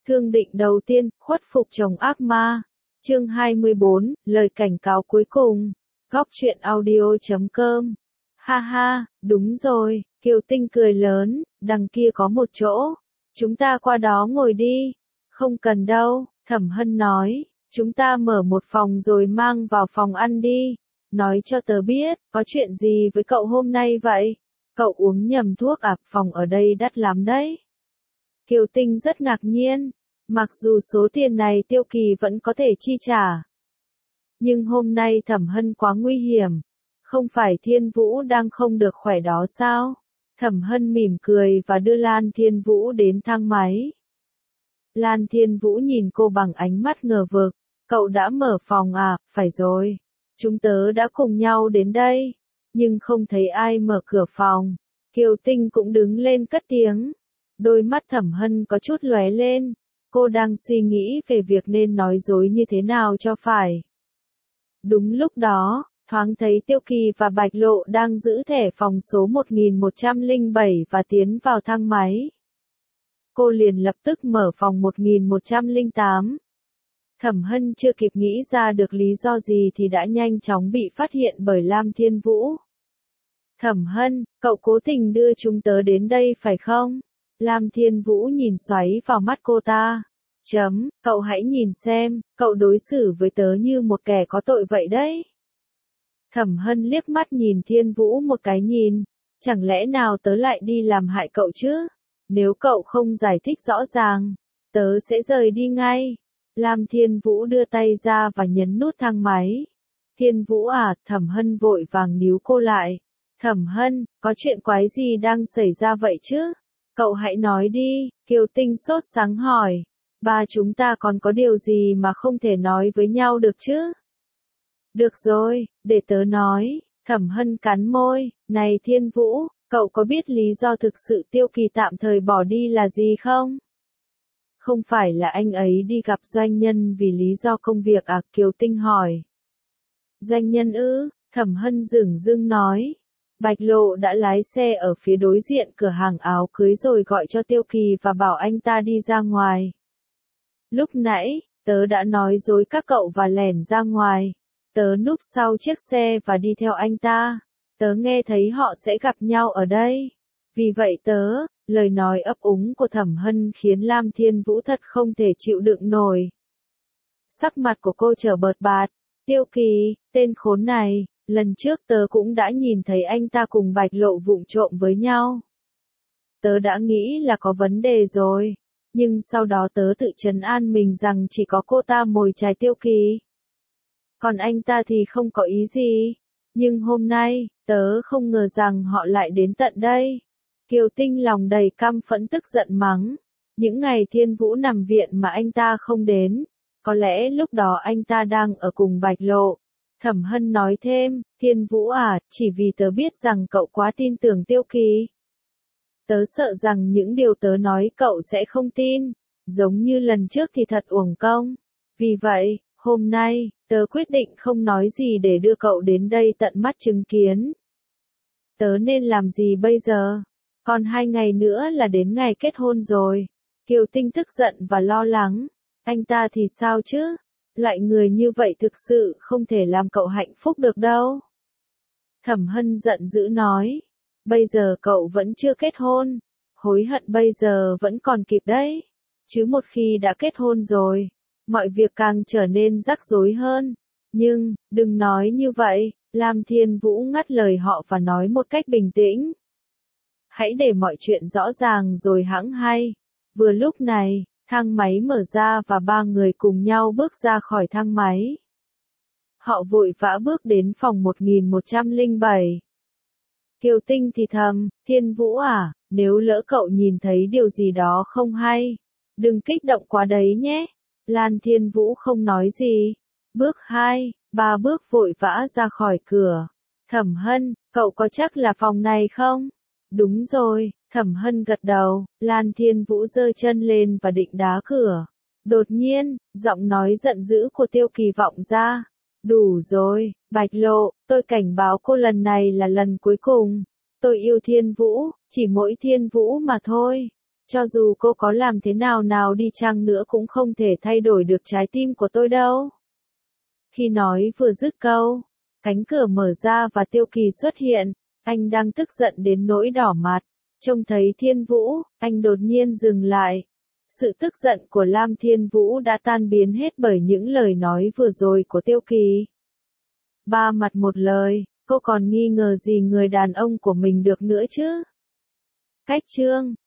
Thương định đầu tiên, khuất phục chồng ác ma. Chương 24, lời cảnh cáo cuối cùng. Góc truyện audio.com. Ha ha, đúng rồi, Kiều Tinh cười lớn, đằng kia có một chỗ. Chúng ta qua đó ngồi đi. Không cần đâu, Thẩm Hân nói, chúng ta mở một phòng rồi mang vào phòng ăn đi. Nói cho tớ biết, có chuyện gì với cậu hôm nay vậy? Cậu uống nhầm thuốc à, phòng ở đây đắt lắm đấy. Kiều Tinh rất ngạc nhiên, mặc dù số tiền này Tiêu Kỳ vẫn có thể chi trả. Nhưng hôm nay Thẩm Hân quá nguy hiểm, không phải Thiên Vũ đang không được khỏe đó sao? Thẩm Hân mỉm cười và đưa Lan Thiên Vũ đến thang máy. Lan Thiên Vũ nhìn cô bằng ánh mắt ngờ vực, cậu đã mở phòng à, phải rồi. Chúng tớ đã cùng nhau đến đây, nhưng không thấy ai mở cửa phòng. Kiều Tinh cũng đứng lên cất tiếng. Đôi mắt Thẩm Hân có chút lóe lên, cô đang suy nghĩ về việc nên nói dối như thế nào cho phải. Đúng lúc đó, thoáng thấy Tiêu Kỳ và Bạch Lộ đang giữ thẻ phòng số 1107 và tiến vào thang máy. Cô liền lập tức mở phòng 1108. Thẩm Hân chưa kịp nghĩ ra được lý do gì thì đã nhanh chóng bị phát hiện bởi Lam Thiên Vũ. Thẩm Hân, cậu cố tình đưa chúng tớ đến đây phải không? Lam Thiên Vũ nhìn xoáy vào mắt cô ta. Cậu hãy nhìn xem, cậu đối xử với tớ như một kẻ có tội vậy đấy. Thẩm Hân liếc mắt nhìn Thiên Vũ một cái nhìn. Chẳng lẽ nào tớ lại đi làm hại cậu chứ? Nếu cậu không giải thích rõ ràng, tớ sẽ rời đi ngay. Lam Thiên Vũ đưa tay ra và nhấn nút thang máy. Thiên Vũ à, Thẩm Hân vội vàng níu cô lại. Thẩm Hân, có chuyện quái gì đang xảy ra vậy chứ? Cậu hãy nói đi, Kiều Tinh sốt sắng hỏi. Ba chúng ta còn có điều gì mà không thể nói với nhau được chứ? Được rồi, để tớ nói. Thẩm Hân cắn môi. Này Thiên Vũ, cậu có biết lý do thực sự Tiêu Kỳ tạm thời bỏ đi là gì không? Không phải là anh ấy đi gặp doanh nhân vì lý do công việc à? Kiều Tinh hỏi. Doanh nhân ư? Thẩm Hân dửng dưng nói. Bạch Lộ đã lái xe ở phía đối diện cửa hàng áo cưới rồi gọi cho Tiêu Kỳ và bảo anh ta đi ra ngoài. Lúc nãy, tớ đã nói dối các cậu và lẻn ra ngoài. Tớ núp sau chiếc xe và đi theo anh ta. Tớ nghe thấy họ sẽ gặp nhau ở đây. Vì vậy lời nói ấp úng của Thẩm Hân khiến Lam Thiên Vũ thật không thể chịu đựng nổi. Sắc mặt của cô trở bợt bạt. Tiêu Kỳ, tên khốn này, lần trước tớ cũng đã nhìn thấy anh ta cùng Bạch Lộ vụng trộm với nhau. Tớ đã nghĩ là có vấn đề rồi, nhưng sau đó tớ tự trấn an mình rằng chỉ có cô ta mồi chài Tiêu Kỳ. Còn anh ta thì không có ý gì. Nhưng hôm nay, tớ không ngờ rằng họ lại đến tận đây. Kiều Tinh lòng đầy căm phẫn tức giận mắng. Những ngày Thiên Vũ nằm viện mà anh ta không đến. Có lẽ lúc đó anh ta đang ở cùng Bạch Lộ. Thẩm Hân nói thêm, Thiên Vũ à, chỉ vì tớ biết rằng cậu quá tin tưởng Tiêu Kỳ. Tớ sợ rằng những điều tớ nói cậu sẽ không tin. Giống như lần trước thì thật uổng công. Vì vậy, hôm nay, tớ quyết định không nói gì để đưa cậu đến đây tận mắt chứng kiến. Tớ nên làm gì bây giờ? Còn 2 ngày nữa là đến ngày kết hôn rồi. Kiều Tinh tức giận và lo lắng. Anh ta thì sao chứ? Loại người như vậy thực sự không thể làm cậu hạnh phúc được đâu. Thẩm Hân giận dữ nói. Bây giờ cậu vẫn chưa kết hôn. Hối hận bây giờ vẫn còn kịp đấy. Chứ một khi đã kết hôn rồi, mọi việc càng trở nên rắc rối hơn. Nhưng, đừng nói như vậy, Lam Thiên Vũ ngắt lời họ và nói một cách bình tĩnh. Hãy để mọi chuyện rõ ràng rồi hẵng hay. Vừa lúc này, thang máy mở ra và 3 người cùng nhau bước ra khỏi thang máy. Họ vội vã bước đến phòng 1107. Kiều Tinh thì thầm, Thiên Vũ à, nếu lỡ cậu nhìn thấy điều gì đó không hay, đừng kích động quá đấy nhé. Lan Thiên Vũ không nói gì. Bước 2, 3 bước vội vã ra khỏi cửa. Thẩm Hân, cậu có chắc là phòng này không? Đúng rồi, Thẩm Hân gật đầu. Lan Thiên Vũ giơ chân lên và định đá cửa. Đột nhiên, giọng nói giận dữ của Tiêu Kỳ vọng ra. Đủ rồi, Bạch Lộ, tôi cảnh báo cô lần này là lần cuối cùng. Tôi yêu Thiên Vũ, chỉ mỗi Thiên Vũ mà thôi. Cho dù cô có làm thế nào nào đi chăng nữa cũng không thể thay đổi được trái tim của tôi đâu. Khi nói vừa dứt câu, cánh cửa mở ra và Tiêu Kỳ xuất hiện, anh đang tức giận đến nỗi đỏ mặt. Trông thấy Thiên Vũ, anh đột nhiên dừng lại. Sự tức giận của Lam Thiên Vũ đã tan biến hết bởi những lời nói vừa rồi của Tiêu Kỳ. Ba mặt một lời, cô còn nghi ngờ gì người đàn ông của mình được nữa chứ? Cách chương